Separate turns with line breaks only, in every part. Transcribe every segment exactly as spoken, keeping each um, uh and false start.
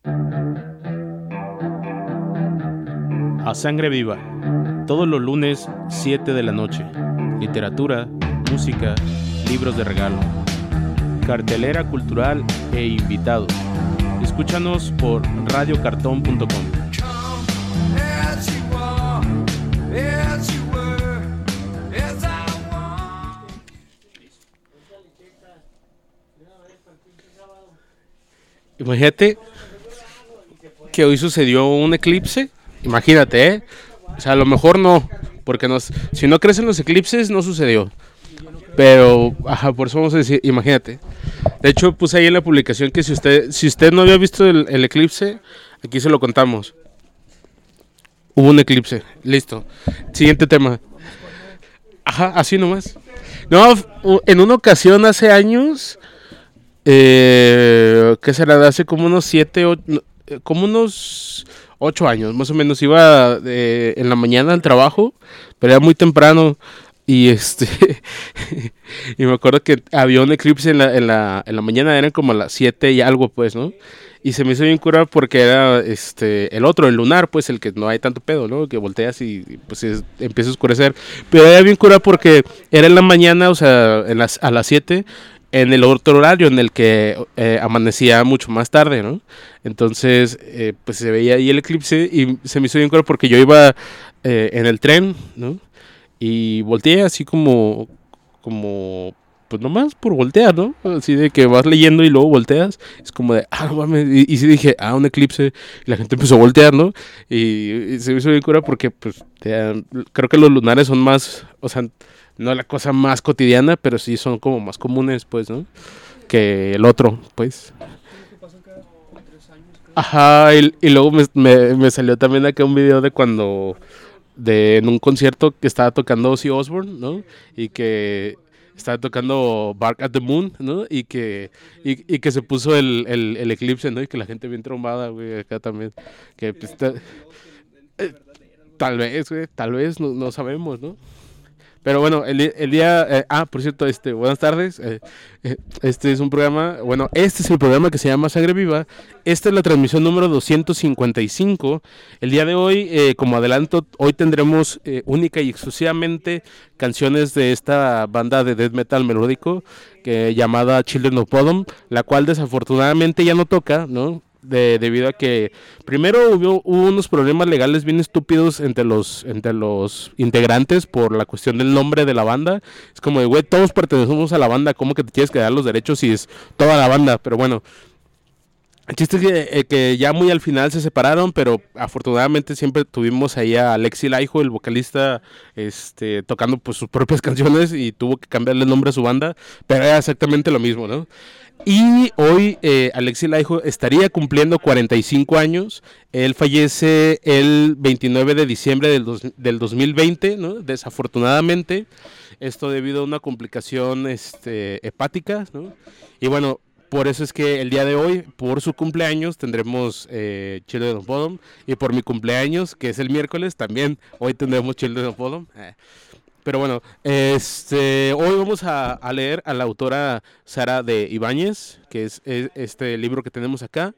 A Sangre Viva, todos los lunes, siete de la noche. Literatura, música, libros de regalo, cartelera cultural e invitados. Escúchanos por radio cartón punto com. Imagínate que hoy sucedió un eclipse. Imagínate, ¿eh? O sea, a lo mejor no, porque nos, si no crecen los eclipses, no sucedió. Pero, ajá, por eso vamos a decir, imagínate. De hecho, puse ahí en la publicación que si usted, si usted no había visto el, el eclipse, aquí se lo contamos. Hubo un eclipse, listo. Siguiente tema. Ajá, así nomás. No, en una ocasión hace años, eh, ¿qué será? Hace como unos siete, ocho, como unos ocho años, más o menos. Iba eh, en la mañana al trabajo, pero era muy temprano. Y este y me acuerdo que había un eclipse en la, en la, en la mañana, eran como las siete y algo, pues, ¿no? Y se me hizo bien curado porque era este el otro, el lunar, pues, el que no hay tanto pedo, ¿no? Que volteas y pues es, empieza a oscurecer. Pero era bien curado porque era en la mañana, o sea, en las, a las siete, en el otro horario en el que eh, amanecía mucho más tarde, ¿no? Entonces, eh, pues se veía ahí el eclipse y se me hizo bien curado porque yo iba eh, en el tren, ¿no? Y volteé así como, como, pues nomás por voltear, ¿no? Así de que vas leyendo y luego volteas. Es como de, ah, no mames. Y, y sí dije, ah, un eclipse. Y la gente empezó a voltear, ¿no? Y, y se me hizo bien cura porque, pues, te, creo que los lunares son más, o sea, no la cosa más cotidiana, pero sí son como más comunes, pues, ¿no? Que el otro, pues. Ajá, y, y luego me, me, me salió también acá un video de cuando... de en un concierto que estaba tocando Ozzy Osbourne, ¿no? Y que estaba tocando Bark at the Moon, ¿no? Y que y, y que se puso el, el, el eclipse, ¿no? Y que la gente bien trombada, güey, acá también. Que pues, ta, eh, tal vez, güey, tal vez, no, no sabemos, ¿no? Pero bueno, el, el día... Eh, ah, por cierto, este, buenas tardes. Eh, eh, este es un programa... Bueno, este es el programa que se llama Sangre Viva. Esta es la transmisión número doscientos cincuenta y cinco. El día de hoy, eh, como adelanto, hoy tendremos eh, única y exclusivamente canciones de esta banda de death metal melódico que, llamada Children of Bodom, la cual desafortunadamente ya no toca, ¿no? De, debido a que primero hubo, hubo unos problemas legales bien estúpidos entre los entre los integrantes por la cuestión del nombre de la banda. Es como de, güey, todos pertenecemos a la banda, ¿cómo que te tienes que dar los derechos si es toda la banda? Pero bueno, el chiste es que, eh, que ya muy al final se separaron, pero afortunadamente siempre tuvimos ahí a Alexi Laiho, el vocalista, este, tocando pues sus propias canciones y tuvo que cambiarle el nombre a su banda, pero era exactamente lo mismo, ¿no? Y hoy eh, Alexi Laiho estaría cumpliendo cuarenta y cinco años. Él fallece el veintinueve de diciembre del, dos, del dos mil veinte, ¿no? Desafortunadamente. Esto debido a una complicación este, hepática, ¿no? Y bueno, por eso es que el día de hoy, por su cumpleaños, tendremos eh, Children of Bodom. Y por mi cumpleaños, que es el miércoles, también hoy tendremos Children of Bodom. Eh. Pero bueno, este, hoy vamos a, a leer a la autora Sara de Ibáñez, que es, es este libro que tenemos acá.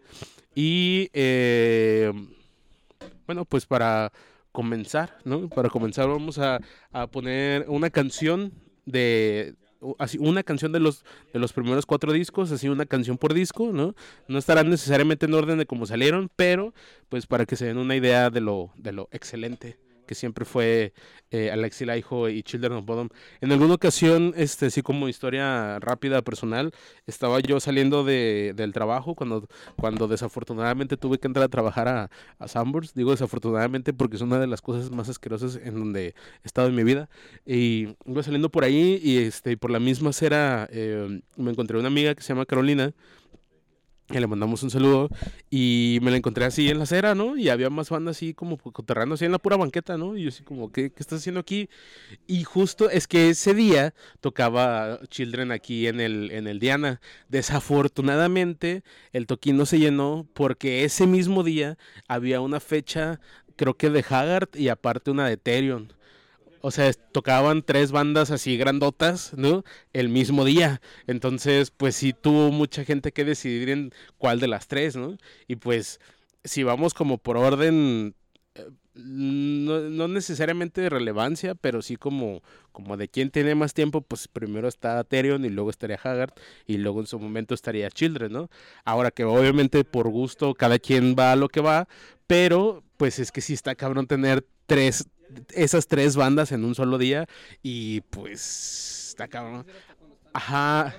Y eh, bueno, pues para comenzar, ¿no? Para comenzar vamos a, a poner una canción de... Así, una canción de los de los primeros cuatro discos, así una canción por disco, ¿no? No estarán necesariamente en orden de cómo salieron, pero pues para que se den una idea de lo, de lo excelente que siempre fue eh, Alexi Laiho y Children of Bodom. En alguna ocasión, este, así como historia rápida, personal, estaba yo saliendo de, del trabajo cuando, cuando desafortunadamente tuve que entrar a trabajar a, a Sanborns. Digo desafortunadamente porque es una de las cosas más asquerosas en donde he estado en mi vida. Y iba saliendo por ahí y este, por la misma acera eh, me encontré una amiga que se llama Carolina, y le mandamos un saludo, y me la encontré así en la acera, ¿no? Y había más banda así como coterrando así en la pura banqueta, ¿no? Y yo así como, ¿qué, qué estás haciendo aquí? Y justo es que ese día tocaba Children aquí en el, en el Diana. Desafortunadamente, el toquín no se llenó porque ese mismo día había una fecha, creo que de Haggard y aparte una de Therion. O sea, tocaban tres bandas así grandotas, ¿no? El mismo día. Entonces, pues sí tuvo mucha gente que decidir en cuál de las tres, ¿no? Y pues, si vamos como por orden, eh, no, no necesariamente de relevancia, pero sí como, como de quién tiene más tiempo, pues primero está Therion y luego estaría Haggard y luego en su momento estaría Children, ¿no? Ahora que obviamente por gusto cada quien va a lo que va, pero pues es que sí está cabrón tener tres esas tres bandas en un solo día y pues está cabrón. Ajá.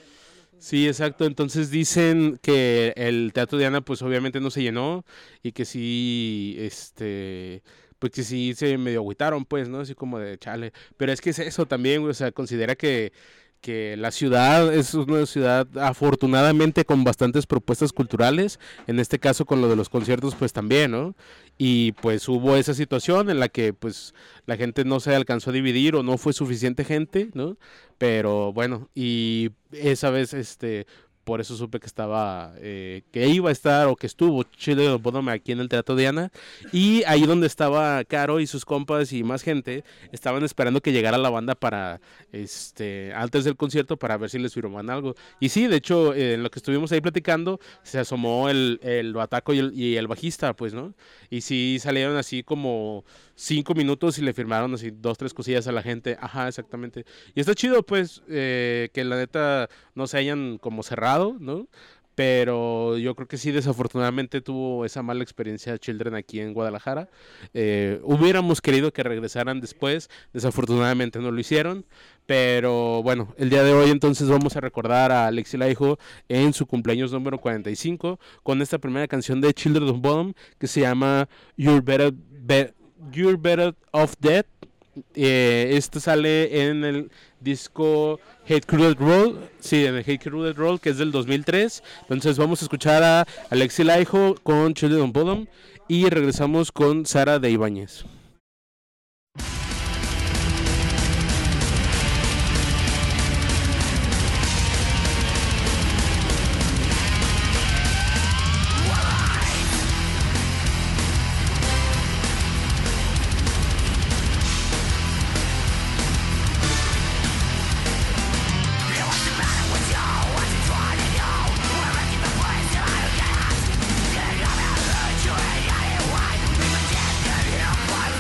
Sí, exacto. Entonces dicen que el Teatro Diana pues obviamente no se llenó y que sí, este, pues que sí se medio agüitaron pues, ¿no? Así como de chale. Pero es que es eso también, güey, o sea, considera que que la ciudad es una ciudad afortunadamente con bastantes propuestas culturales, en este caso con lo de los conciertos pues también, ¿no? Y pues hubo esa situación en la que pues la gente no se alcanzó a dividir o no fue suficiente gente, ¿no? Pero bueno, y esa vez este por eso supe que estaba, eh, que iba a estar o que estuvo Children of Bodom aquí en el Teatro Diana. Y ahí donde estaba Caro y sus compas y más gente, estaban esperando que llegara la banda para, este, antes del concierto para ver si les firmaban algo. Y sí, de hecho, eh, en lo que estuvimos ahí platicando, se asomó el, el bataco y el, y el bajista, pues, ¿no? Y sí salieron así como cinco minutos y le firmaron así dos, tres cosillas a la gente. Ajá, exactamente. Y está chido, pues, eh, que la neta no se hayan como cerrado, ¿no? Pero yo creo que sí, desafortunadamente tuvo esa mala experiencia Children aquí en Guadalajara. Eh, hubiéramos querido que regresaran después, desafortunadamente no lo hicieron. Pero bueno, el día de hoy entonces vamos a recordar a Alexi Laiho en su cumpleaños número cuarenta y cinco con esta primera canción de Children of Bodom que se llama You're Better, Be- You're Better Off Dead. Eh, esto sale en el disco Hate Cruel Roll, sí, en el Hate Cruel Roll, que es del dos mil tres. Entonces vamos a escuchar a Alexi Laiho con Children of Bodom y regresamos con Sara de Ibáñez.
Why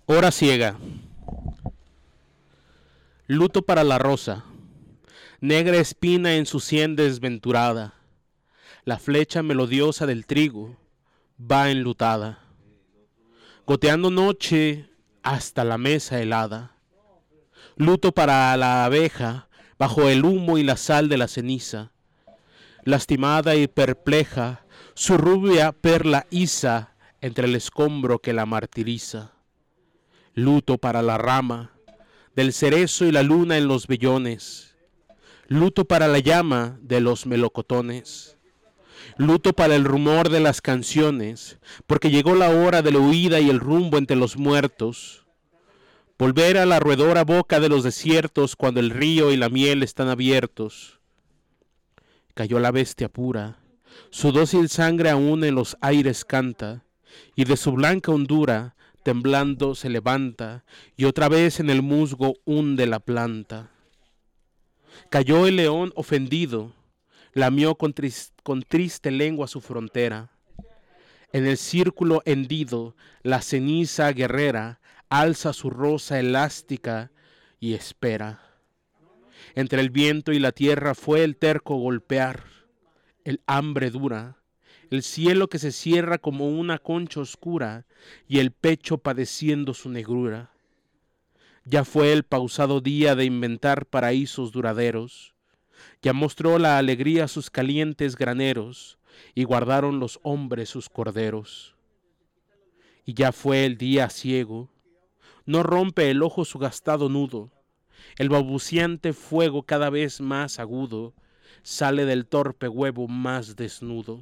Hora ciega. Luto para la rosa. Negra espina en su sien desventurada. La flecha melodiosa del trigo va enlutada. Goteando noche hasta la mesa helada. Luto para la abeja bajo el humo y la sal de la ceniza. Lastimada y perpleja, su rubia perla iza entre el escombro que la martiriza. Luto para la rama del cerezo y la luna en los vellones. Luto para la llama de los melocotones. Luto para el rumor de las canciones, porque llegó la hora de la huida y el rumbo entre los muertos. Volver a la roedora boca de los desiertos cuando el río y la miel están abiertos. Cayó la bestia pura, su dócil sangre aún en los aires canta, y de su blanca hondura, temblando se levanta, y otra vez en el musgo hunde la planta. Cayó el león ofendido, lamió con, tris- con triste lengua su frontera. En el círculo hendido, la ceniza guerrera alza su rosa elástica y espera. Entre el viento y la tierra fue el terco golpear, el hambre dura, el cielo que se cierra como una concha oscura y el pecho padeciendo su negrura. Ya fue el pausado día de inventar paraísos duraderos. Ya mostró la alegría sus calientes graneros, y guardaron los hombres sus corderos. Y ya fue el día ciego, no rompe el ojo su gastado nudo, el balbuciente fuego cada vez más agudo, sale del torpe huevo más desnudo.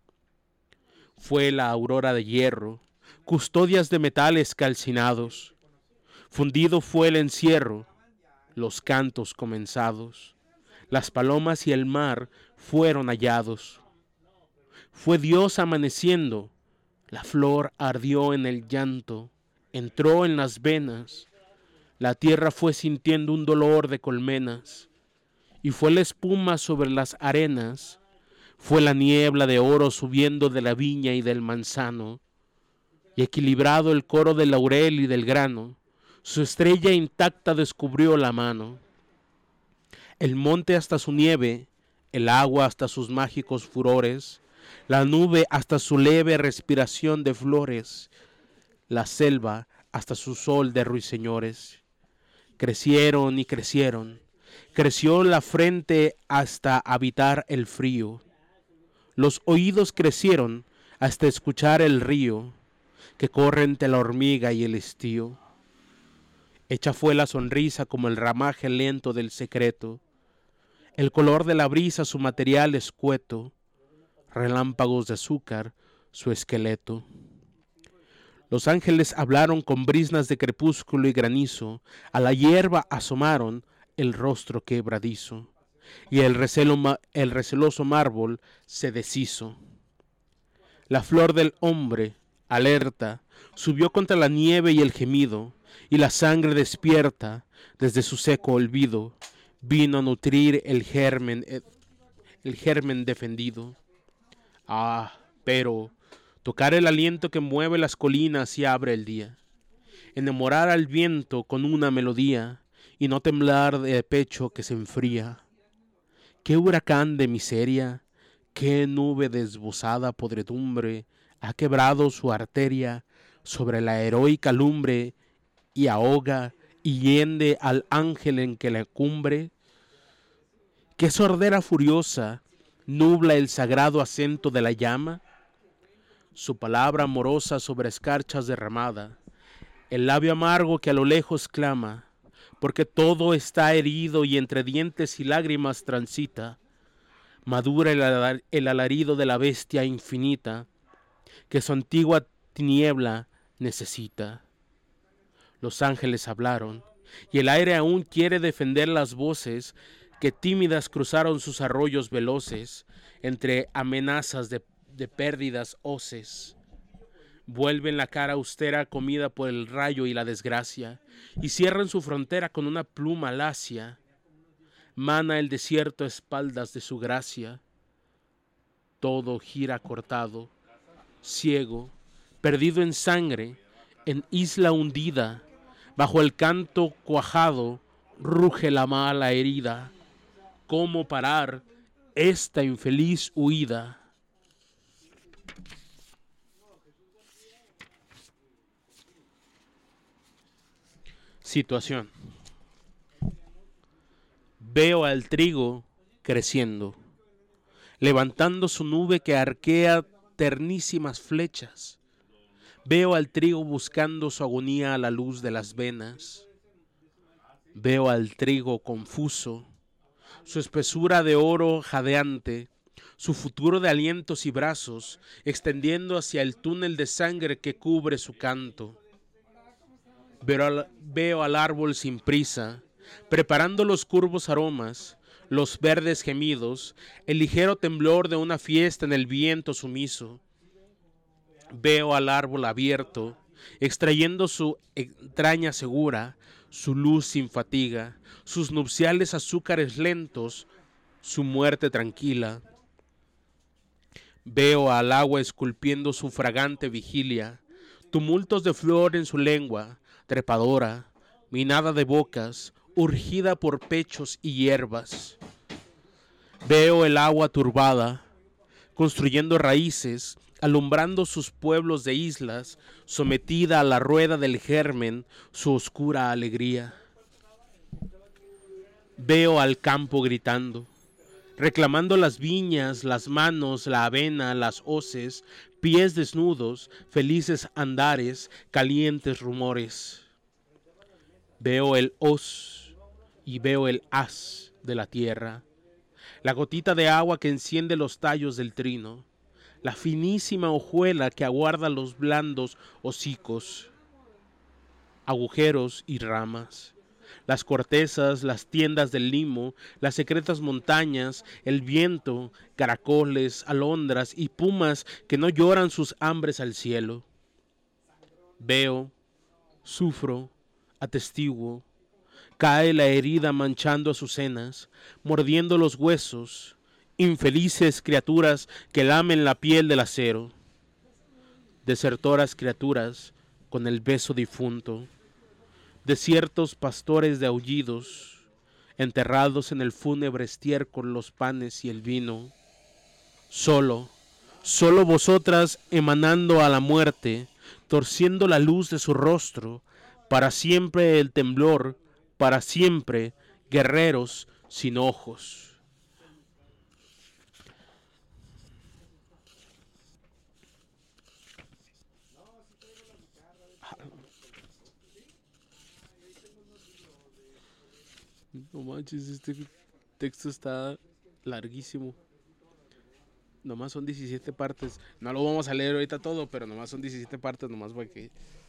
Fue la aurora de hierro, custodias de metales calcinados, fundido fue el encierro, los cantos comenzados. Las palomas y el mar fueron hallados. Fue Dios amaneciendo, la flor ardió en el llanto, entró en las venas, la tierra fue sintiendo un dolor de colmenas, y fue la espuma sobre las arenas, fue la niebla de oro subiendo de la viña y del manzano, y equilibrado el coro del laurel y del grano, su estrella intacta descubrió la mano. El monte hasta su nieve, el agua hasta sus mágicos furores, la nube hasta su leve respiración de flores, la selva hasta su sol de ruiseñores. Crecieron y crecieron, creció la frente hasta habitar el frío. Los oídos crecieron hasta escuchar el río que corre entre la hormiga y el estío. Hecha fue la sonrisa como el ramaje lento del secreto, el color de la brisa su material escueto, relámpagos de azúcar su esqueleto. Los ángeles hablaron con brisnas de crepúsculo y granizo, a la hierba asomaron el rostro quebradizo, y el, recelo, el receloso mármol se deshizo. La flor del hombre, alerta, subió contra la nieve y el gemido, y la sangre despierta desde su seco olvido, vino a nutrir el germen, el germen defendido. Ah, pero tocar el aliento que mueve las colinas y abre el día, enamorar al viento con una melodía y no temblar de pecho que se enfría. Qué huracán de miseria, qué nube desbozada podredumbre ha quebrado su arteria sobre la heroica lumbre y ahoga y hiende al ángel en que la cumbre. Qué sordera furiosa nubla el sagrado acento de la llama, su palabra amorosa sobre escarchas derramada, el labio amargo que a lo lejos clama, porque todo está herido y entre dientes y lágrimas transita, madura el, alar- el alarido de la bestia infinita, que su antigua tiniebla necesita. Los ángeles hablaron, y el aire aún quiere defender las voces que tímidas cruzaron sus arroyos veloces entre amenazas de, de pérdidas hoces. Vuelven la cara austera comida por el rayo y la desgracia, y cierran su frontera con una pluma lacia. Mana el desierto a espaldas de su gracia. Todo gira cortado, ciego, perdido en sangre, En isla hundida, bajo el canto cuajado, ruge la mala herida. ¿Cómo parar esta infeliz huida? Situación. Veo al trigo creciendo, levantando su nube que arquea ternísimas flechas. Veo al trigo buscando su agonía a la luz de las venas. Veo al trigo confuso, su espesura de oro jadeante, su futuro de alientos y brazos, extendiendo hacia el túnel de sangre que cubre su canto. Veo al, veo al árbol sin prisa, preparando los curvos aromas, los verdes gemidos, el ligero temblor de una fiesta en el viento sumiso. Veo al árbol abierto, extrayendo su entraña segura, su luz sin fatiga, sus nupciales azúcares lentos, su muerte tranquila. Veo al agua esculpiendo su fragante vigilia, tumultos de flor en su lengua, trepadora, minada de bocas, urgida por pechos y hierbas. Veo el agua turbada, construyendo raíces, alumbrando sus pueblos de islas, sometida a la rueda del germen, su oscura alegría. Veo al campo gritando, reclamando las viñas, las manos, la avena, las hoces, pies desnudos, felices andares, calientes rumores. Veo el hoz y veo el haz de la tierra, la gotita de agua que enciende los tallos del trino, la finísima hojuela que aguarda los blandos hocicos, agujeros y ramas, las cortezas, las tiendas del limo, las secretas montañas, el viento, caracoles, alondras y pumas que no lloran sus hambres al cielo. Veo, sufro, atestiguo, cae la herida manchando azucenas, mordiendo los huesos, infelices criaturas que lamen la piel del acero, desertoras criaturas con el beso difunto, desiertos pastores de aullidos, enterrados en el fúnebre estiércol los panes y el vino, solo, solo vosotras emanando a la muerte, torciendo la luz de su rostro, para siempre el temblor, para siempre guerreros sin ojos. No manches, este texto está larguísimo. Nomás son diecisiete partes. No lo vamos a leer ahorita todo, pero nomás son diecisiete partes, nomás para que...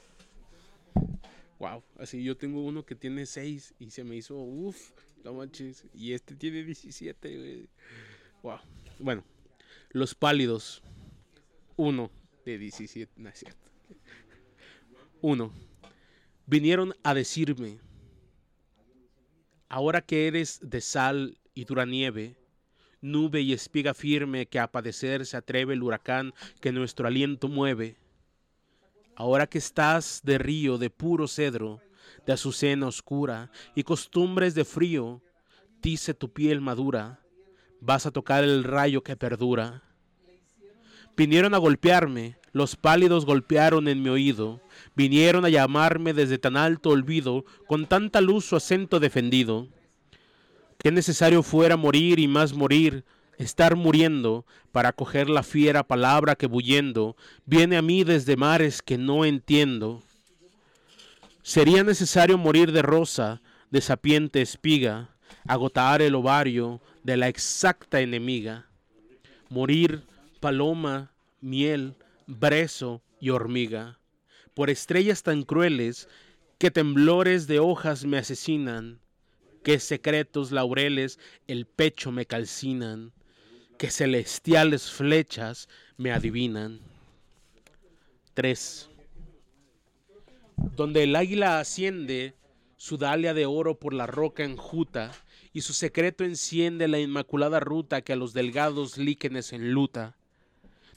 Wow, así yo tengo uno que tiene seis y se me hizo, uff, no manches. Y este tiene diecisiete, güey. Wow. Bueno, los pálidos. Uno de diecisiete, no es cierto. Uno. Vinieron a decirme, ahora que eres de sal y dura nieve, nube y espiga firme que a padecer se atreve el huracán que nuestro aliento mueve, ahora que estás de río de puro cedro, de azucena oscura y costumbres de frío, tice tu piel madura, vas a tocar el rayo que perdura. Vinieron a golpearme, los pálidos golpearon en mi oído, vinieron a llamarme desde tan alto olvido, con tanta luz su acento defendido. Qué necesario fuera morir y más morir, estar muriendo, para coger la fiera palabra que bullendo, viene a mí desde mares que no entiendo. Sería necesario morir de rosa, de sapiente espiga, agotar el ovario de la exacta enemiga. Morir paloma, miel, brezo y hormiga, por estrellas tan crueles que temblores de hojas me asesinan, que secretos laureles el pecho me calcinan, que celestiales flechas me adivinan. tres. Donde el águila asciende su dalia de oro por la roca enjuta, y su secreto enciende la inmaculada ruta que a los delgados líquenes enluta.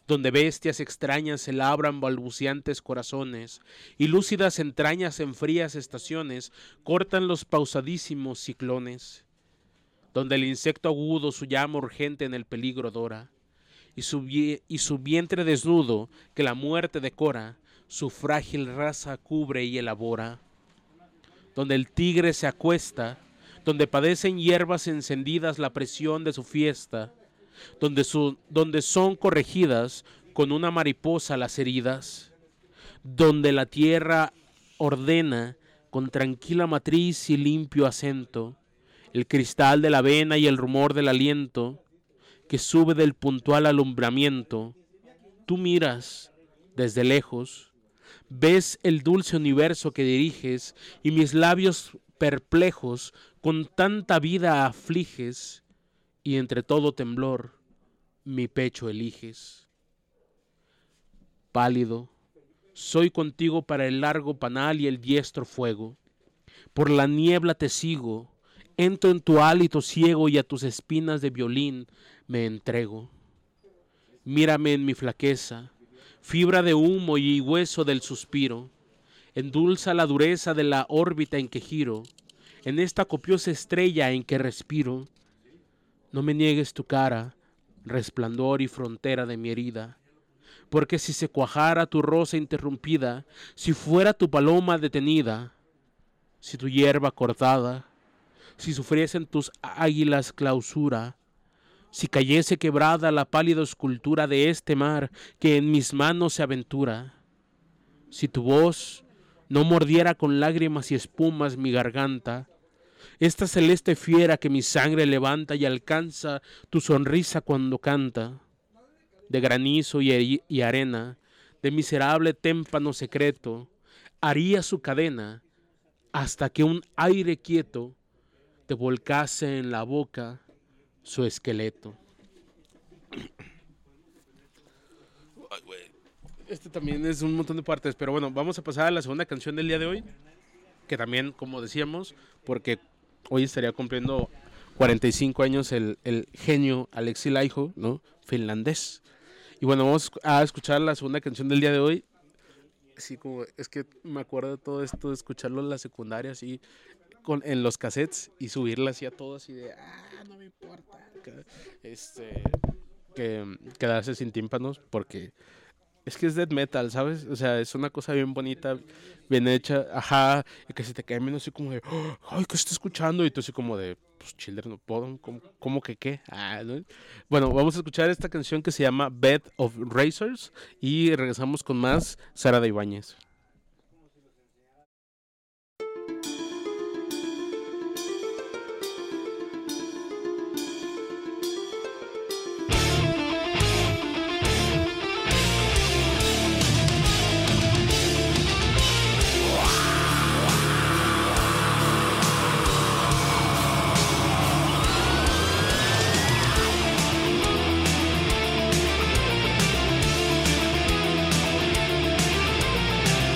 donde bestias extrañas se labran balbuceantes corazones, y lúcidas entrañas en frías estaciones cortan los pausadísimos ciclones, donde el insecto agudo su llama urgente en el peligro dora, y su, vie- y su vientre desnudo que la muerte decora, su frágil raza cubre y elabora, donde el tigre se acuesta, donde padecen hierbas encendidas la presión de su fiesta, donde, su, donde son corregidas con una mariposa las heridas, donde la tierra ordena con tranquila matriz y limpio acento el cristal de la vena y el rumor del aliento que sube del puntual alumbramiento. Tú miras desde lejos, ves el dulce universo que diriges y mis labios perplejos con tanta vida afliges y entre todo temblor mi pecho eliges. Pálido, soy contigo para el largo panal y el diestro fuego. Por la niebla te sigo, entro en tu hálito ciego y a tus espinas de violín me entrego. Mírame en mi flaqueza, fibra de humo y hueso del suspiro, endulza la dureza de la órbita en que giro, en esta copiosa estrella en que respiro. No me niegues tu cara, resplandor y frontera de mi herida, porque si se cuajara tu rosa interrumpida, si fuera tu paloma detenida, si tu hierba cortada, si sufriesen tus águilas clausura, si cayese quebrada la pálida escultura de este mar que en mis manos se aventura, si tu voz no mordiera con lágrimas y espumas mi garganta, esta celeste fiera que mi sangre levanta y alcanza tu sonrisa cuando canta, de granizo y, y arena, de miserable témpano secreto, haría su cadena hasta que un aire quieto te volcase en la boca su esqueleto. Ay, güey. Este también es un montón de partes, pero bueno, vamos a pasar a la segunda canción del día de hoy, que también, como decíamos, porque hoy estaría cumpliendo cuarenta y cinco años el, el genio Alexi Laiho, ¿no? Finlandés. Y bueno, vamos a escuchar la segunda canción del día de hoy. Así como, es que me acuerdo de todo esto, de escucharlo en la secundaria, así, con, en los cassettes, y subirla así a todo, así de, ah, no me importa. Que, este, que quedarse sin tímpanos, porque es que es death metal, ¿sabes? O sea, es una cosa bien bonita, bien hecha, ajá, y que se te cae menos así como de, oh, ay, ¿qué estoy escuchando? Y tú así como de, pues, chiller, no puedo, ¿cómo, cómo que qué? Ah, ¿no? Bueno, vamos a escuchar esta canción que se llama Bed of Razors y regresamos con más Sara de Ibáñez.
We'll be right back.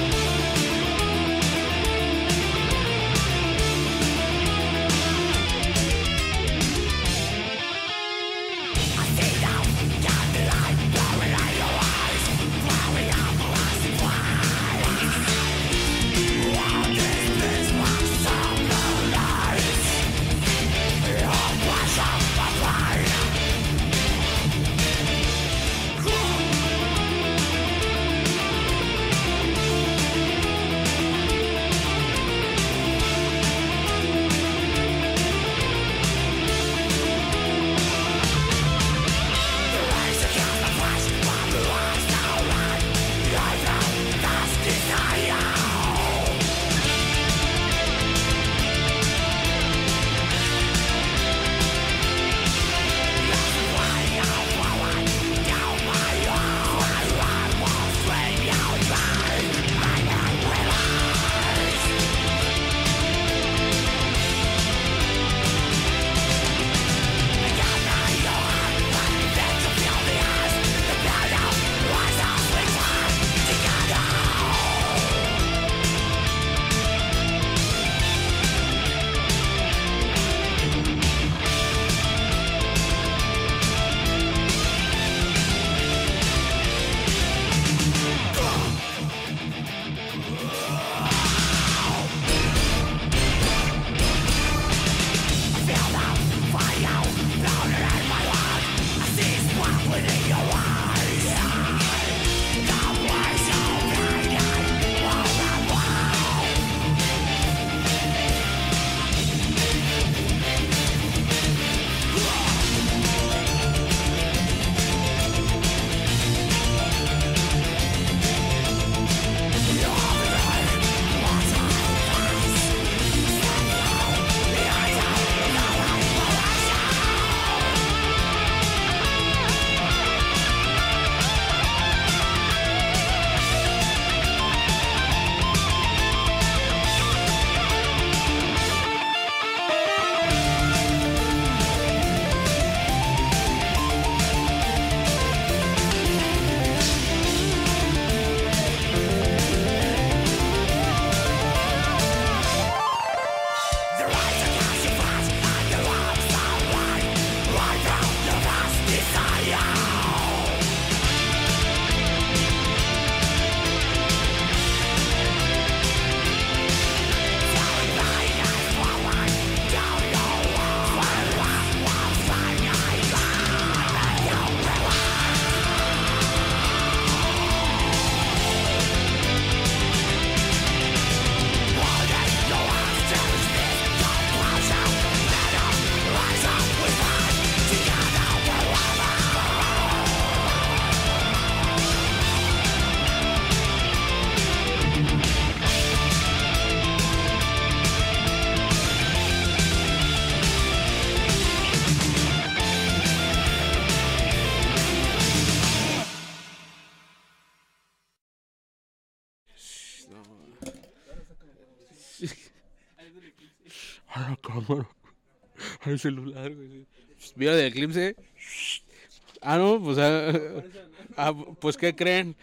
A la cámara. Al celular, güey. ¿Vieron el eclipse? Ah, no, pues. Ah, ah, pues, ¿qué creen?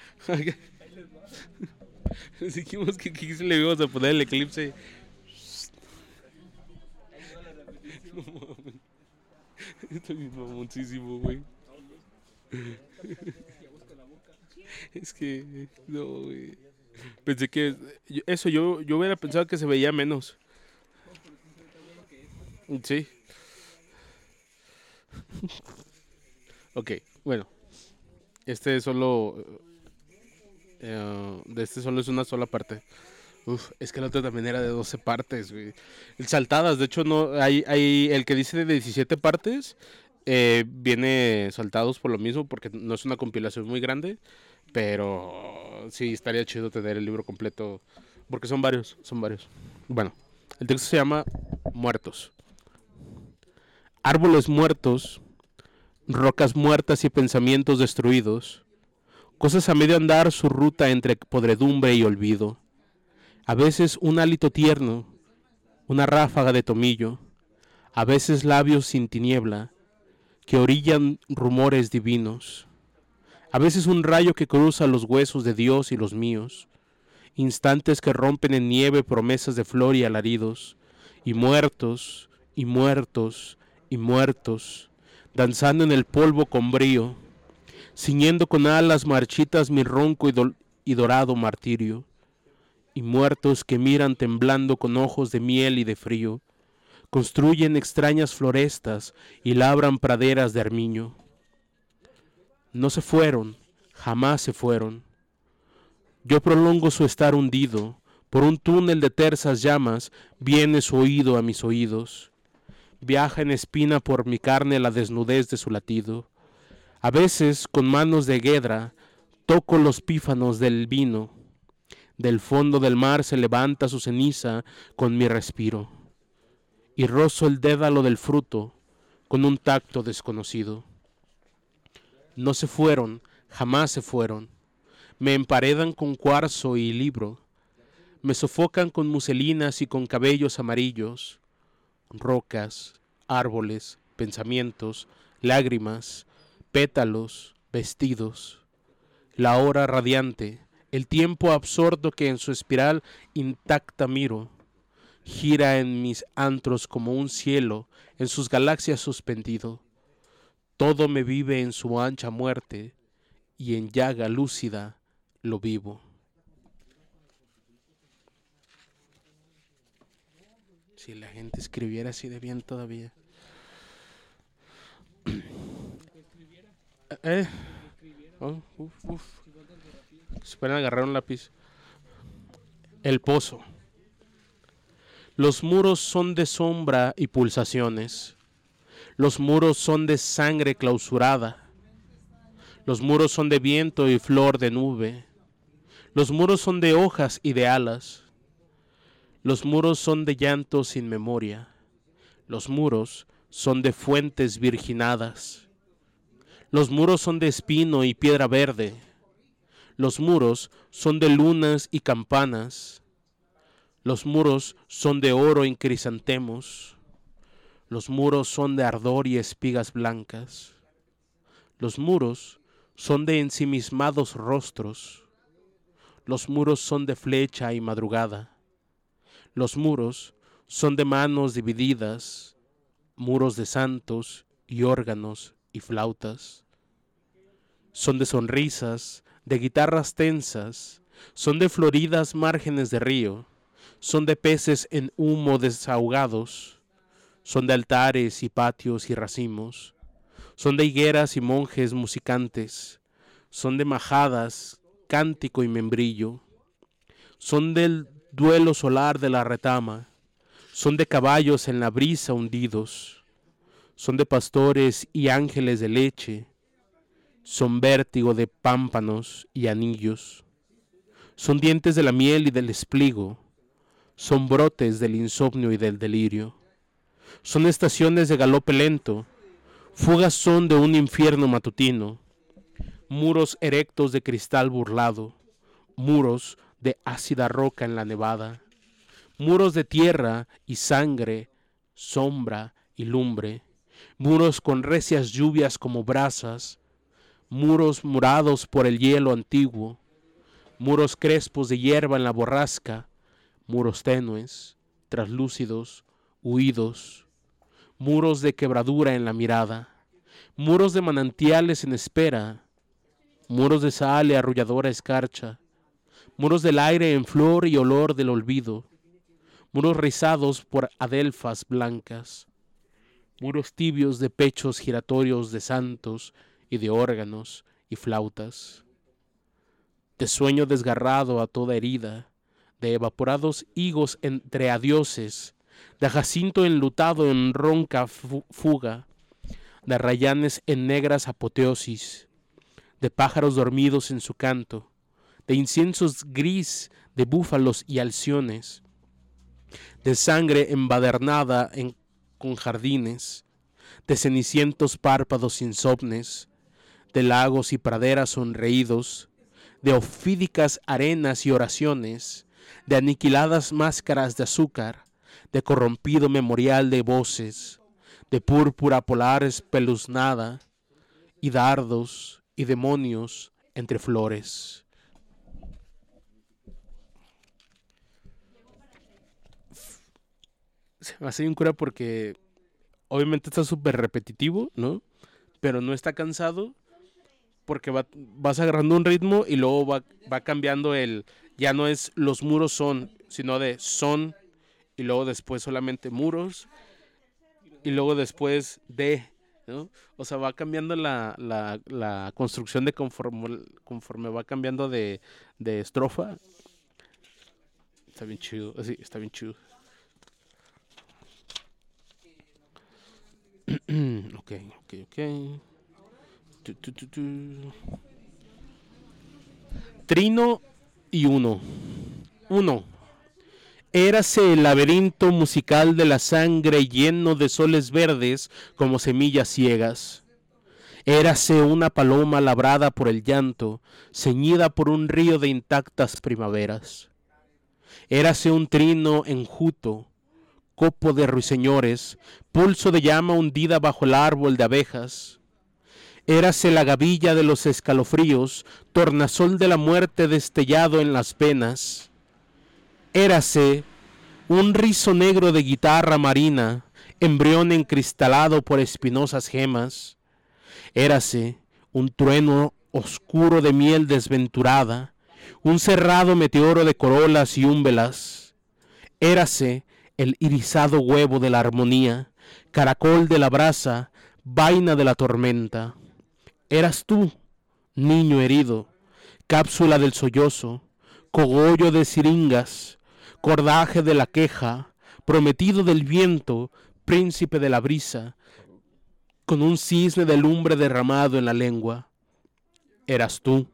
Dijimos que aquí se le íbamos a poner el eclipse. No mames. Estoy bien mamoncísimo, güey. Es que. No, güey. Pensé que. Eso, yo, yo hubiera pensado que se veía menos. Sí. Ok, bueno. Este es solo. eh, de este solo es una sola parte. Uf, es que el otro también era de doce partes, güey. El Saltadas, de hecho, no. Hay, hay el que dice de diecisiete partes. Eh, viene saltados por lo mismo, porque no es una compilación muy grande. Pero sí, estaría chido tener el libro completo. Porque son varios, son varios. Bueno, el texto se llama Muertos. Árboles muertos, rocas muertas y pensamientos destruidos. Cosas a medio andar su ruta entre podredumbre y olvido. A veces un hálito tierno, una ráfaga de tomillo. A veces labios sin tiniebla, que orillan rumores divinos. A veces un rayo que cruza los huesos de Dios y los míos. Instantes que rompen en nieve promesas de flor y alaridos. Y muertos, y muertos, y muertos, danzando en el polvo con brío, ciñendo con alas marchitas mi ronco y, do- y dorado martirio. Y muertos que miran temblando con ojos de miel y de frío, construyen extrañas florestas y labran praderas de armiño. No se fueron, jamás se fueron. Yo prolongo su estar hundido, por un túnel de tersas llamas viene su oído a mis oídos. Viaja en espina por mi carne la desnudez de su latido. A veces, con manos de guedra, toco los pífanos del vino. Del fondo del mar se levanta su ceniza con mi respiro. Y rozo el dédalo del fruto con un tacto desconocido. No se fueron, jamás se fueron. Me emparedan con cuarzo y libro. Me sofocan con muselinas y con cabellos amarillos. Rocas, árboles, pensamientos, lágrimas, pétalos, vestidos. La hora radiante, el tiempo absorto que en su espiral intacta miro, gira en mis antros como un cielo en sus galaxias suspendido. Todo me vive en su ancha muerte y en llaga lúcida lo vivo. Si la gente escribiera así de bien todavía. Eh, oh, uf, uf. Se pueden agarrar un lápiz. El pozo. Los muros son de sombra y pulsaciones. Los muros son de sangre clausurada. Los muros son de viento y flor de nube. Los muros son de hojas y de alas. Los muros son de llanto sin memoria. Los muros son de fuentes virginadas. Los muros son de espino y piedra verde. Los muros son de lunas y campanas. Los muros son de oro en crisantemos. Los muros son de ardor y espigas blancas. Los muros son de ensimismados rostros. Los muros son de flecha y madrugada. Los muros son de manos divididas, muros de santos y órganos y flautas. Son de sonrisas, de guitarras tensas, son de floridas márgenes de río, son de peces en humo desahogados, son de altares y patios y racimos, son de higueras y monjes musicantes, son de majadas, cántico y membrillo, son del duelo solar de la retama, son de caballos en la brisa hundidos, son de pastores y ángeles de leche, son vértigo de pámpanos y anillos, son dientes de la miel y del espligo, son brotes del insomnio y del delirio, son estaciones de galope lento, fugas son de un infierno matutino, muros erectos de cristal burlado, muros de ácida roca en la nevada, muros de tierra y sangre sombra y lumbre, muros con recias lluvias como brasas, muros murados por el hielo antiguo, muros crespos de hierba en la borrasca, muros tenues, traslúcidos, huidos, muros de quebradura en la mirada, muros de manantiales en espera, muros de sal y arrulladora escarcha, muros del aire en flor y olor del olvido, muros rizados por adelfas blancas, muros tibios de pechos giratorios de santos y de órganos y flautas, de sueño desgarrado a toda herida, de evaporados higos entre adioses, de jacinto enlutado en ronca fuga, de arrayanes en negras apoteosis, de pájaros dormidos en su canto, de inciensos gris de búfalos y alciones, de sangre embadernada en, con jardines, de cenicientos párpados insomnes, de lagos y praderas sonreídos, de ofídicas arenas y oraciones, de aniquiladas máscaras de azúcar, de corrompido memorial de voces, de púrpura polar espeluznada, y dardos y demonios entre flores. Se me hace un cura porque obviamente está súper repetitivo, ¿no? Pero no está cansado porque va, vas agarrando un ritmo y luego va, va cambiando el... Ya no es los muros son, sino de son y luego después solamente muros y luego después de, ¿no? O sea, va cambiando la, la, la construcción de conforme, conforme va cambiando de, de estrofa. Está bien chido, sí, está bien chido. ok, ok, ok. Tu, tu, tu, tu. Trino y uno. Uno. Érase el laberinto musical de la sangre lleno de soles verdes como semillas ciegas. Érase una paloma labrada por el llanto, ceñida por un río de intactas primaveras. Érase un trino enjuto, copo de ruiseñores, pulso de llama hundida bajo el árbol de abejas. Érase la gavilla de los escalofríos, tornasol de la muerte destellado en las venas. Érase un rizo negro de guitarra marina, embrión encristalado por espinosas gemas. Érase un trueno oscuro de miel desventurada, un cerrado meteoro de corolas y úmbelas. Érase el irisado huevo de la armonía, caracol de la brasa, vaina de la tormenta. Eras tú, niño herido, cápsula del sollozo, cogollo de siringas, cordaje de la queja, prometido del viento, príncipe de la brisa, con un cisne de lumbre derramado en la lengua. Eras tú,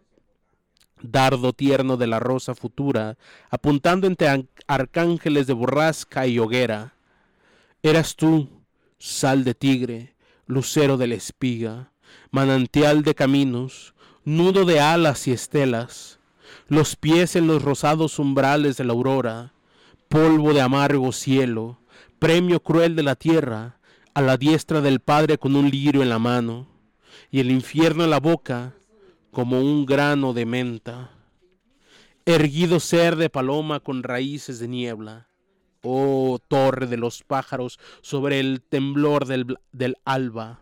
dardo tierno de la rosa futura, apuntando entre arcángeles de borrasca y hoguera. Eras tú, sal de tigre, lucero de la espiga, manantial de caminos, nudo de alas y estelas, los pies en los rosados umbrales de la aurora, polvo de amargo cielo, premio cruel de la tierra, a la diestra del Padre con un lirio en la mano, y el infierno en la boca como un grano de menta. Erguido ser de paloma con raíces de niebla, oh torre de los pájaros sobre el temblor del, del alba,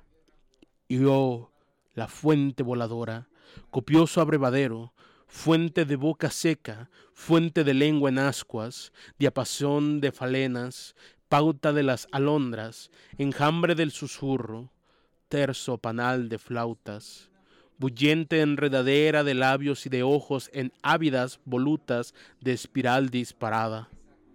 y oh la fuente voladora, copioso abrevadero, fuente de boca seca, fuente de lengua en ascuas, diapasón de falenas, pauta de las alondras, enjambre del susurro, terso panal de flautas, bullente enredadera de labios y de ojos en ávidas volutas de espiral disparada,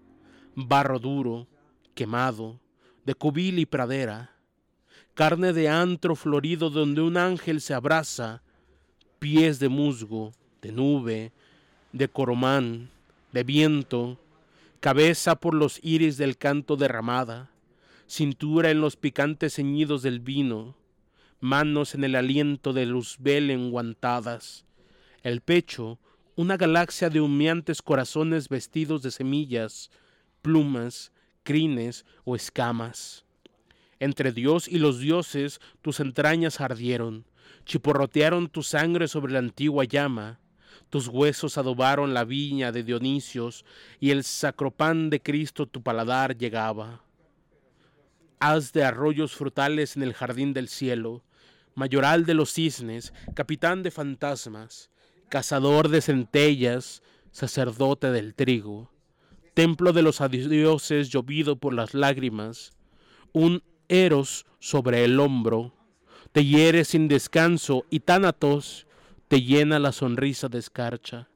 barro duro, quemado, de cubil y pradera, carne de antro florido donde un ángel se abraza, pies de musgo, de nube, de coromán, de viento, cabeza por los iris del canto derramada, cintura en los picantes ceñidos del vino, manos en el aliento de luzbel enguantadas, el pecho, una galaxia de humeantes corazones vestidos de semillas, plumas, crines o escamas. Entre Dios y los dioses tus entrañas ardieron, chiporrotearon tu sangre sobre la antigua llama, tus huesos adobaron la viña de Dionisios, y el sacropan de Cristo tu paladar llegaba. Haz de arroyos frutales en el jardín del cielo, mayoral de los cisnes, capitán de fantasmas, cazador de centellas, sacerdote del trigo, templo de los dioses llovido por las lágrimas, un Eros sobre el hombro, te hiere sin descanso y Tánatos te llena la sonrisa de escarcha.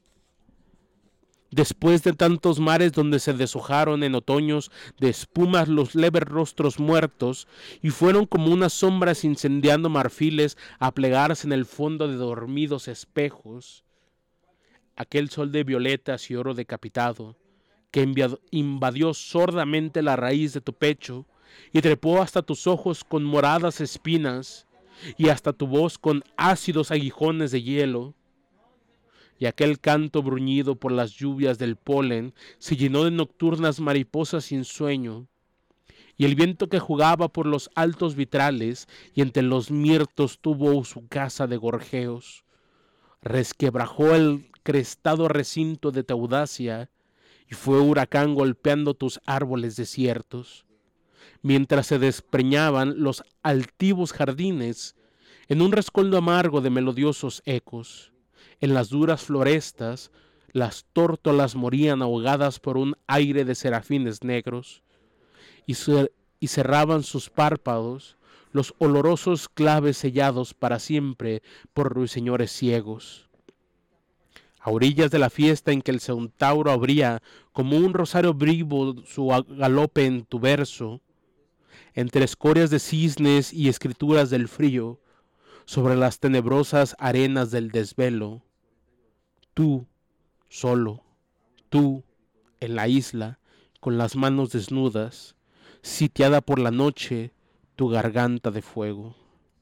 Después de tantos mares donde se deshojaron en otoños de espumas los leves rostros muertos y fueron como unas sombras incendiando marfiles a plegarse en el fondo de dormidos espejos, aquel sol de violetas y oro decapitado que invadió sordamente la raíz de tu pecho y trepó hasta tus ojos con moradas espinas y hasta tu voz con ácidos aguijones de hielo, y aquel canto bruñido por las lluvias del polen se llenó de nocturnas mariposas sin sueño, y el viento que jugaba por los altos vitrales y entre los mirtos tuvo su casa de gorjeos, resquebrajó el crestado recinto de tu audacia y fue huracán golpeando tus árboles desiertos, mientras se despreñaban los altivos jardines en un rescoldo amargo de melodiosos ecos. En las duras florestas, las tórtolas morían ahogadas por un aire de serafines negros, y, cer- y cerraban sus párpados los olorosos claves sellados para siempre por ruiseñores ciegos. A orillas de la fiesta en que el centauro abría como un rosario vivo su galope en tu verso, entre escorias de cisnes y escrituras del frío, sobre las tenebrosas arenas del desvelo, tú, solo, tú, en la isla, con las manos desnudas, sitiada por la noche, tu garganta de fuego.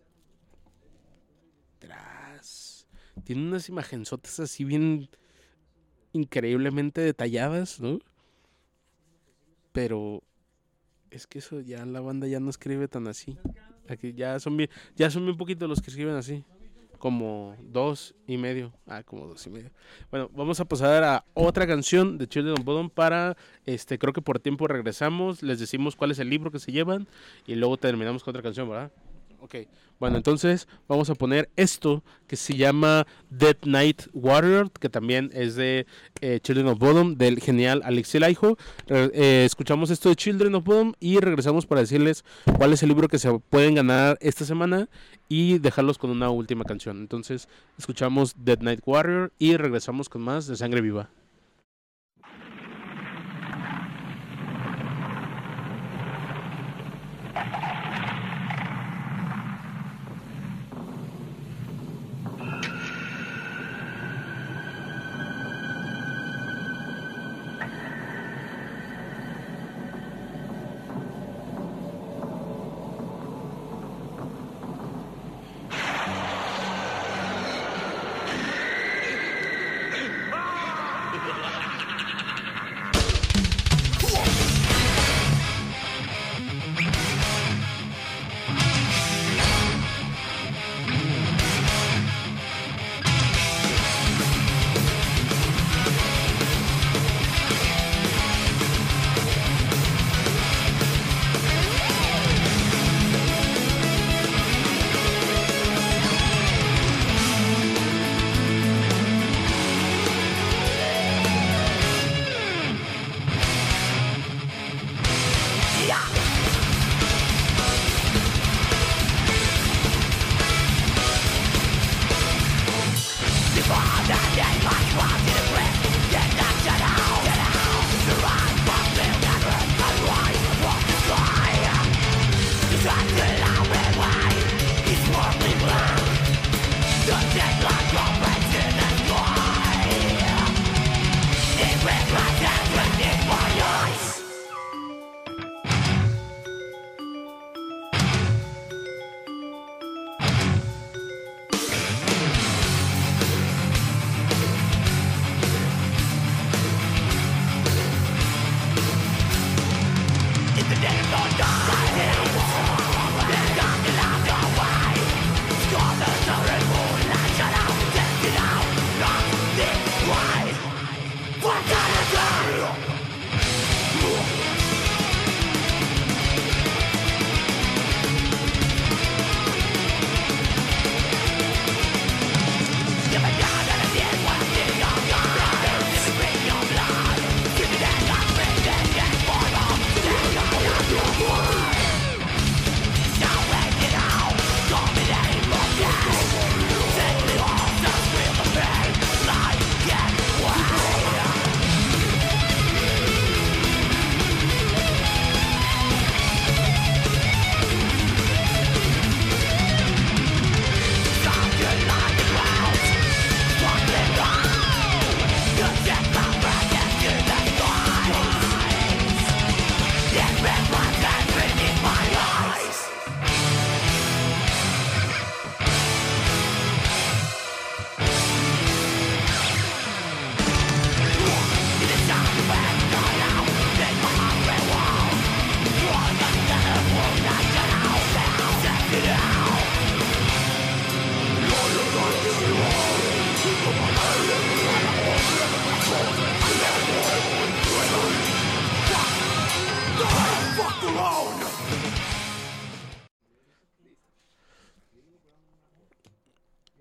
Tras. Tiene unas imagenzotas así bien increíblemente detalladas, ¿no? Pero es que eso ya la banda ya no escribe tan así. Aquí ya son bien, ya son bien poquitos los que escriben así. Como dos y medio. Ah, como dos y medio. Bueno, vamos a pasar a otra canción de Children of Bodom para, este, creo que por tiempo regresamos, les decimos cuál es el libro que se llevan y luego terminamos con otra canción, ¿verdad? Ok, bueno, entonces vamos a poner esto que se llama Dead Knight Warrior, que también es de eh, Children of Bodom, del genial Alexei Laiho. Re- eh, escuchamos esto de Children of Bodom y regresamos para decirles cuál es el libro que se pueden ganar esta semana y dejarlos con una última canción. Entonces escuchamos Dead Knight Warrior y regresamos con más de Sangre Viva.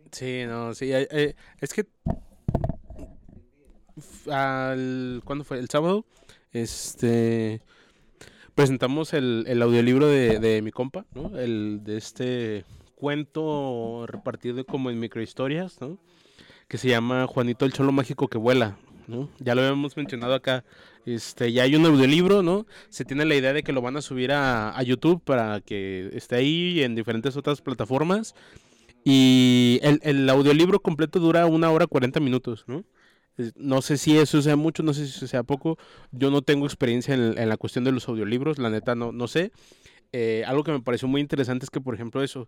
Sí, no, sí, eh, eh, es que f- al, ¿cuándo fue? El sábado, este, presentamos el, el audiolibro de, de mi compa, ¿no? El de este cuento repartido como en microhistorias, ¿no? Que se llama Juanito el Cholo Mágico que vuela, ¿no? Ya lo habíamos mencionado acá. Este, ya hay un audiolibro, ¿no? Se tiene la idea de que lo van a subir a, a YouTube para que esté ahí y en diferentes otras plataformas. Y el, el audiolibro completo dura una hora cuarenta minutos, ¿no? Es- No sé si eso sea mucho, no sé si eso sea poco. Yo no tengo experiencia en, en la cuestión de los audiolibros, la neta no, no sé. Eh, algo que me pareció muy interesante es que, por ejemplo, eso,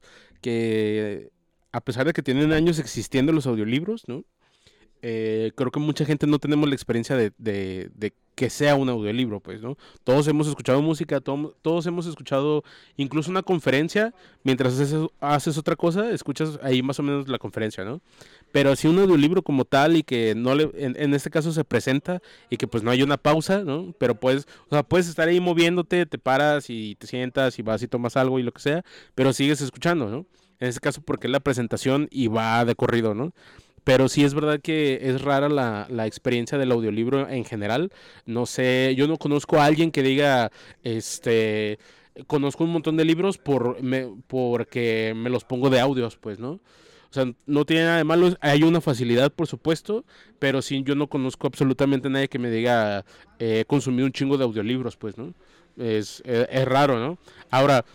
que a pesar de que tienen años existiendo los audiolibros, ¿no? Eh, creo que mucha gente no tenemos la experiencia de, de, de que sea un audiolibro, pues, ¿no? Todos hemos escuchado música, to- todos hemos escuchado incluso una conferencia, mientras haces, haces otra cosa, escuchas ahí más o menos la conferencia, ¿no? Pero así un audiolibro como tal y que no le, en, en este caso se presenta y que pues no hay una pausa, ¿no? Pero puedes, o sea, puedes estar ahí moviéndote, te paras y te sientas y vas y tomas algo y lo que sea, pero sigues escuchando, ¿no? En este caso porque es la presentación y va de corrido, ¿no? Pero sí es verdad que es rara la, la experiencia del audiolibro en general. No sé, yo no conozco a alguien que diga, este, conozco un montón de libros por me, porque me los pongo de audios, pues, ¿no? O sea, no tiene nada de malo, hay una facilidad, por supuesto, pero sí, yo no conozco absolutamente a nadie que me diga, eh, he consumido un chingo de audiolibros, pues, ¿no? Es, es, es raro, ¿no? Ahora,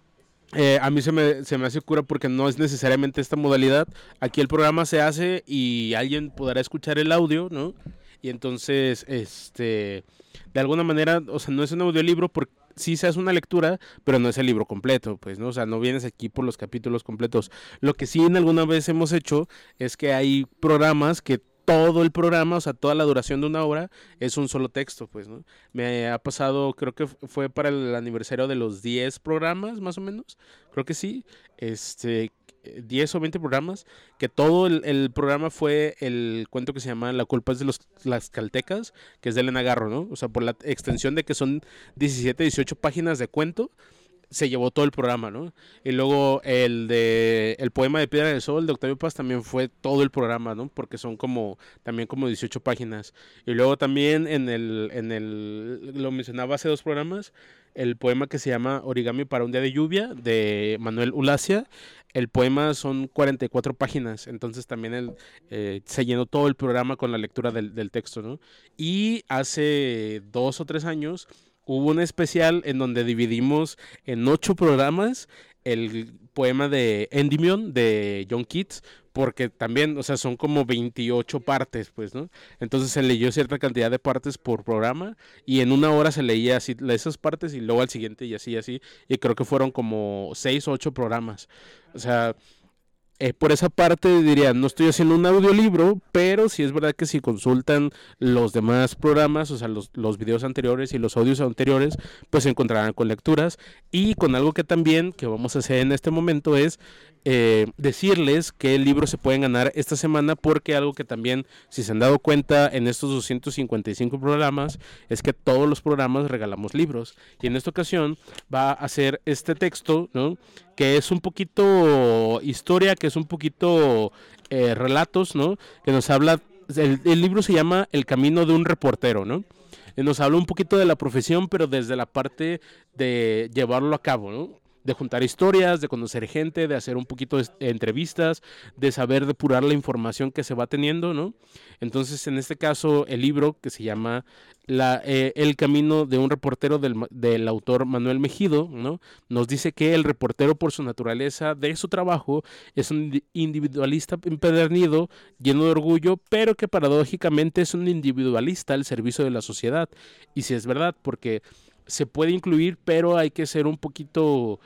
eh, a mí se me, se me hace cura porque no es necesariamente esta modalidad. Aquí el programa se hace y alguien podrá escuchar el audio, ¿no? Y entonces, este, de alguna manera, o sea, no es un audiolibro porque sí se hace una lectura, pero no es el libro completo, pues, ¿no? O sea, no vienes aquí por los capítulos completos. Lo que sí en alguna vez hemos hecho es que hay programas que todo el programa, o sea, toda la duración de una hora es un solo texto, pues, ¿no? Me ha pasado, creo que fue para el aniversario de los diez programas, más o menos. Creo que sí. Este, diez o veinte programas. Que todo el, el programa fue el cuento que se llama La culpa es de los las caltecas, que es de Elena Garro, ¿no? O sea, por la extensión de que son diecisiete, dieciocho páginas de cuento se llevó todo el programa, ¿no? Y luego el de el poema de Piedra del Sol de Octavio Paz también fue todo el programa, ¿no? Porque son como también como dieciocho páginas. Y luego también en el en el lo mencionaba hace dos programas, el poema que se llama Origami para un día de lluvia de Manuel Ulacia. El poema son cuarenta y cuatro páginas, entonces también el, eh, se llenó todo el programa con la lectura del, del texto, ¿no? Y hace dos o tres años hubo un especial en donde dividimos en ocho programas el poema de Endymion de John Keats, porque también, o sea, son como veintiocho partes, pues, ¿no? Entonces se leyó cierta cantidad de partes por programa y en una hora se leía así esas partes y luego al siguiente y así, así, y creo que fueron como seis o ocho programas. O sea, eh, por esa parte diría, no estoy haciendo un audiolibro, pero sí es verdad que si consultan los demás programas, o sea, los, los videos anteriores y los audios anteriores, pues se encontrarán con lecturas. Y con algo que también, que vamos a hacer en este momento, es eh, decirles qué libros se pueden ganar esta semana, porque algo que también, si se han dado cuenta en estos doscientos cincuenta y cinco programas, es que todos los programas regalamos libros. Y en esta ocasión va a ser este texto, ¿no? Que es un poquito historia, que es un poquito eh, relatos, ¿no? Que nos habla, el, el, libro se llama El camino de un reportero, ¿no? Y nos habla un poquito de la profesión, pero desde la parte de llevarlo a cabo, ¿no? De juntar historias, de conocer gente, de hacer un poquito de entrevistas, de saber depurar la información que se va teniendo, ¿no? Entonces, en este caso, el libro que se llama la, eh, El camino de un reportero del, del autor Manuel Mejido, ¿no? Nos dice que el reportero por su naturaleza de su trabajo es un individualista empedernido, lleno de orgullo, pero que paradójicamente es un individualista al servicio de la sociedad. Y si es verdad, porque se puede incluir, pero hay que ser un poquito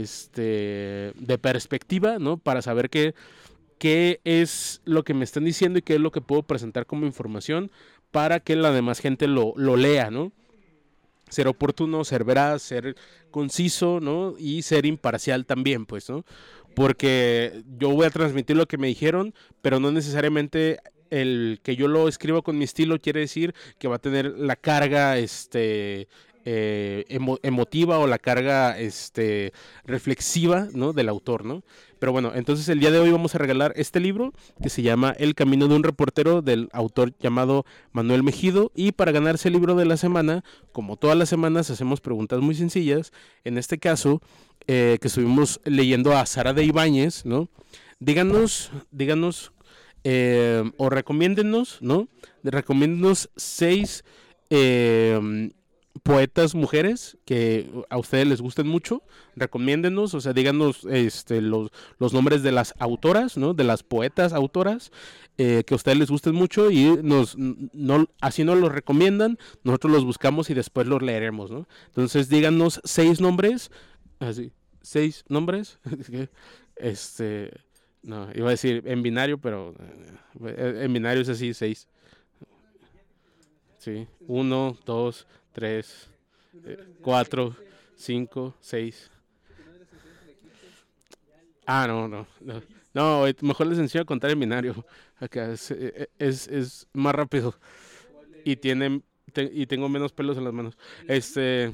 este, de perspectiva, ¿no? Para saber qué, qué es lo que me están diciendo y qué es lo que puedo presentar como información para que la demás gente lo, lo lea, ¿no? Ser oportuno, ser veraz, ser conciso, ¿no? Y ser imparcial también, pues, ¿no? Porque yo voy a transmitir lo que me dijeron, pero no necesariamente el que yo lo escriba con mi estilo quiere decir que va a tener la carga, este, eh, emo- emotiva o la carga este, reflexiva, ¿no? Del autor, ¿no? Pero bueno, entonces el día de hoy vamos a regalar este libro que se llama El camino de un reportero del autor llamado Manuel Mejido, y para ganarse el libro de la semana, como todas las semanas hacemos preguntas muy sencillas. En este caso, eh, que estuvimos leyendo a Sara de Ibáñez, ¿no? Díganos, díganos eh, o recomiéndennos, ¿no? Recomiéndennos seis eh, poetas mujeres que a ustedes les gusten mucho. Recomiéndenos, o sea, díganos este, los, los nombres de las autoras, ¿no? De las poetas autoras eh, que a ustedes les gusten mucho, y nos, no, así nos los recomiendan, nosotros los buscamos y después los leeremos, ¿no? Entonces díganos seis nombres, así, seis nombres, este, no, iba a decir en binario, pero eh, en binario es así, seis. Sí, uno, dos, tres, eh, cuatro, cinco, seis. Ah, no, no, no. No, eh, mejor les enseño a contar en binario. Acá es, eh, es, es más rápido. Y tienen te- y tengo menos pelos en las manos. Este,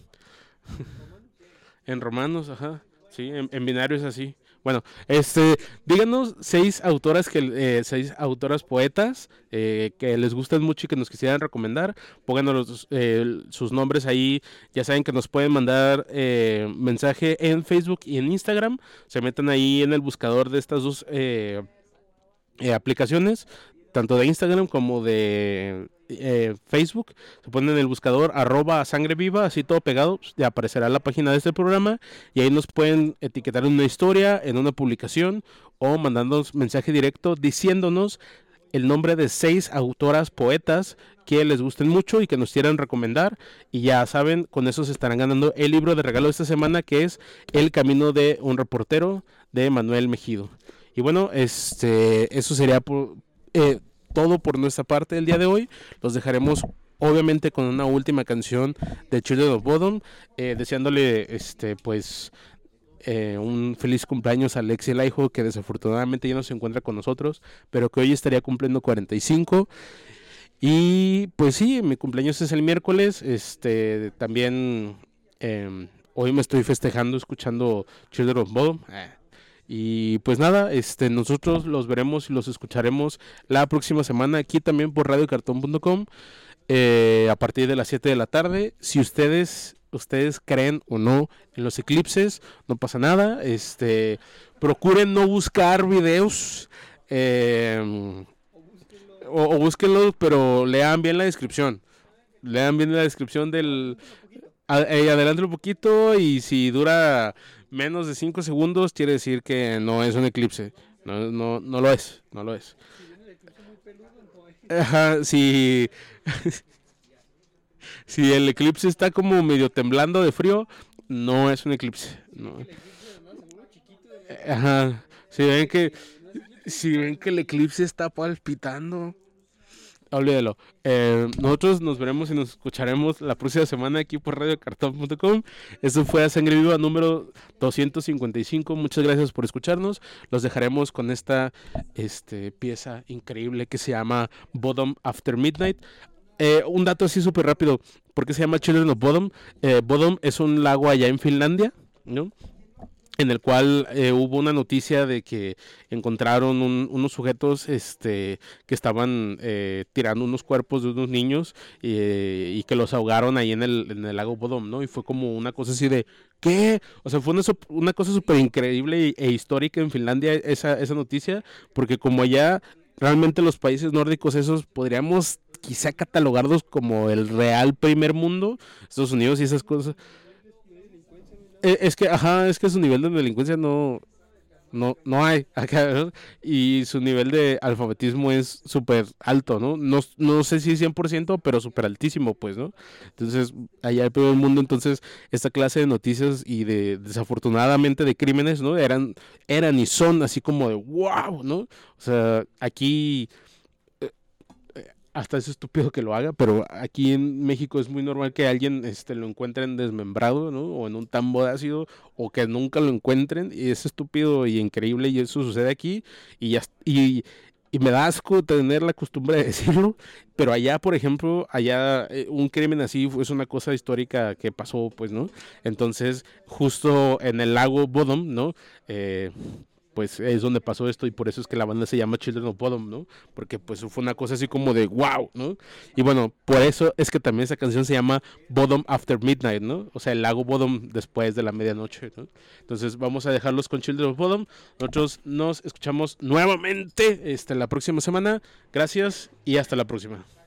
en romanos, ajá. Sí, en, en binario es así. Bueno, este, díganos seis autoras que, eh, seis autoras poetas eh, que les gustan mucho y que nos quisieran recomendar. Pónganos los, eh, sus nombres ahí. Ya saben que nos pueden mandar eh, mensaje en Facebook y en Instagram. Se meten ahí en el buscador de estas dos eh, eh, aplicaciones, tanto de Instagram como de eh, Facebook. Se ponen en el buscador arroba sangre viva, así todo pegado, pues, ya aparecerá la página de este programa, y ahí nos pueden etiquetar en una historia, en una publicación, o mandándonos mensaje directo diciéndonos el nombre de seis autoras poetas que les gusten mucho y que nos quieran recomendar, y ya saben, con eso se estarán ganando el libro de regalo de esta semana, que es El camino de un reportero, de Manuel Mejido. Y bueno, este, eso sería por, eh, todo por nuestra parte el día de hoy. Los dejaremos obviamente con una última canción de Children of Bodom, eh, deseándole este pues eh, un feliz cumpleaños a Alexi Laiho, que desafortunadamente ya no se encuentra con nosotros, pero que hoy estaría cumpliendo cuarenta y cinco. Y pues sí, mi cumpleaños es el miércoles. Este también eh, hoy me estoy festejando escuchando Children of Bodom. Eh, y pues nada, este, nosotros los veremos y los escucharemos la próxima semana aquí también por radio cartón punto com, eh, a partir de las siete de la tarde. Si ustedes ustedes creen o no en los eclipses, no pasa nada. Este, procuren no buscar videos, eh, o, o búsquenlos, pero lean bien la descripción. Lean bien la descripción del... A- eh, adelante un poquito, y si dura menos de cinco segundos quiere decir que no es un eclipse. No, no, no lo es, no lo es. Ajá, si, si el eclipse está como medio temblando de frío, no es un eclipse. No. Ajá, si ven que, si ven que el eclipse está palpitando, olvídalo. Eh, nosotros nos veremos y nos escucharemos la próxima semana aquí por radio cartón punto com. Eso fue a Sangre Viva número doscientos cincuenta y cinco. Muchas gracias por escucharnos. Los dejaremos con esta este, pieza increíble que se llama Bottom After Midnight. Eh, un dato así súper rápido. ¿Por qué se llama Children of Bodom? Eh, Bodom es un lago allá en Finlandia, ¿no? En el cual eh, hubo una noticia de que encontraron un- unos sujetos este, que estaban eh, tirando unos cuerpos de unos niños, eh, y que los ahogaron ahí en el, en el lago Bodom, ¿no? Y fue como una cosa así de, ¿qué? O sea, fue una, sop- una cosa súper increíble e, e histórica en Finlandia esa, esa noticia, porque como allá realmente los países nórdicos esos podríamos quizá catalogarlos como el real primer mundo, Estados Unidos y esas cosas. Eh, Es que, ajá, es que su nivel de delincuencia no, no, no hay acá, ¿no? Y su nivel de alfabetismo es súper alto, ¿no? No, no sé si cien por ciento, pero súper altísimo, pues, ¿no? Entonces, allá el peor del mundo, entonces, esta clase de noticias y de, desafortunadamente, de crímenes, ¿no? Eran, eran y son así como de, wow, ¿no? O sea, aquí hasta es estúpido que lo haga, pero aquí en México es muy normal que alguien este, lo encuentren desmembrado, ¿no? O en un tambo de ácido, o que nunca lo encuentren, y es estúpido y increíble, y eso sucede aquí, y ya, y, y me da asco tener la costumbre de decirlo, pero allá, por ejemplo, allá eh, un crimen así es una cosa histórica que pasó, pues, ¿no? Entonces, justo en el lago Bodom, ¿no? Eh, pues es donde pasó esto y por eso es que la banda se llama Children of Bodom, ¿no? Porque pues fue una cosa así como de wow, ¿no? Y bueno, por eso es que también esa canción se llama Bodom After Midnight, ¿no? O sea, el lago Bodom después de la medianoche, ¿no? Entonces vamos a dejarlos con Children of Bodom. Nosotros nos escuchamos nuevamente este, la próxima semana. Gracias y hasta la próxima.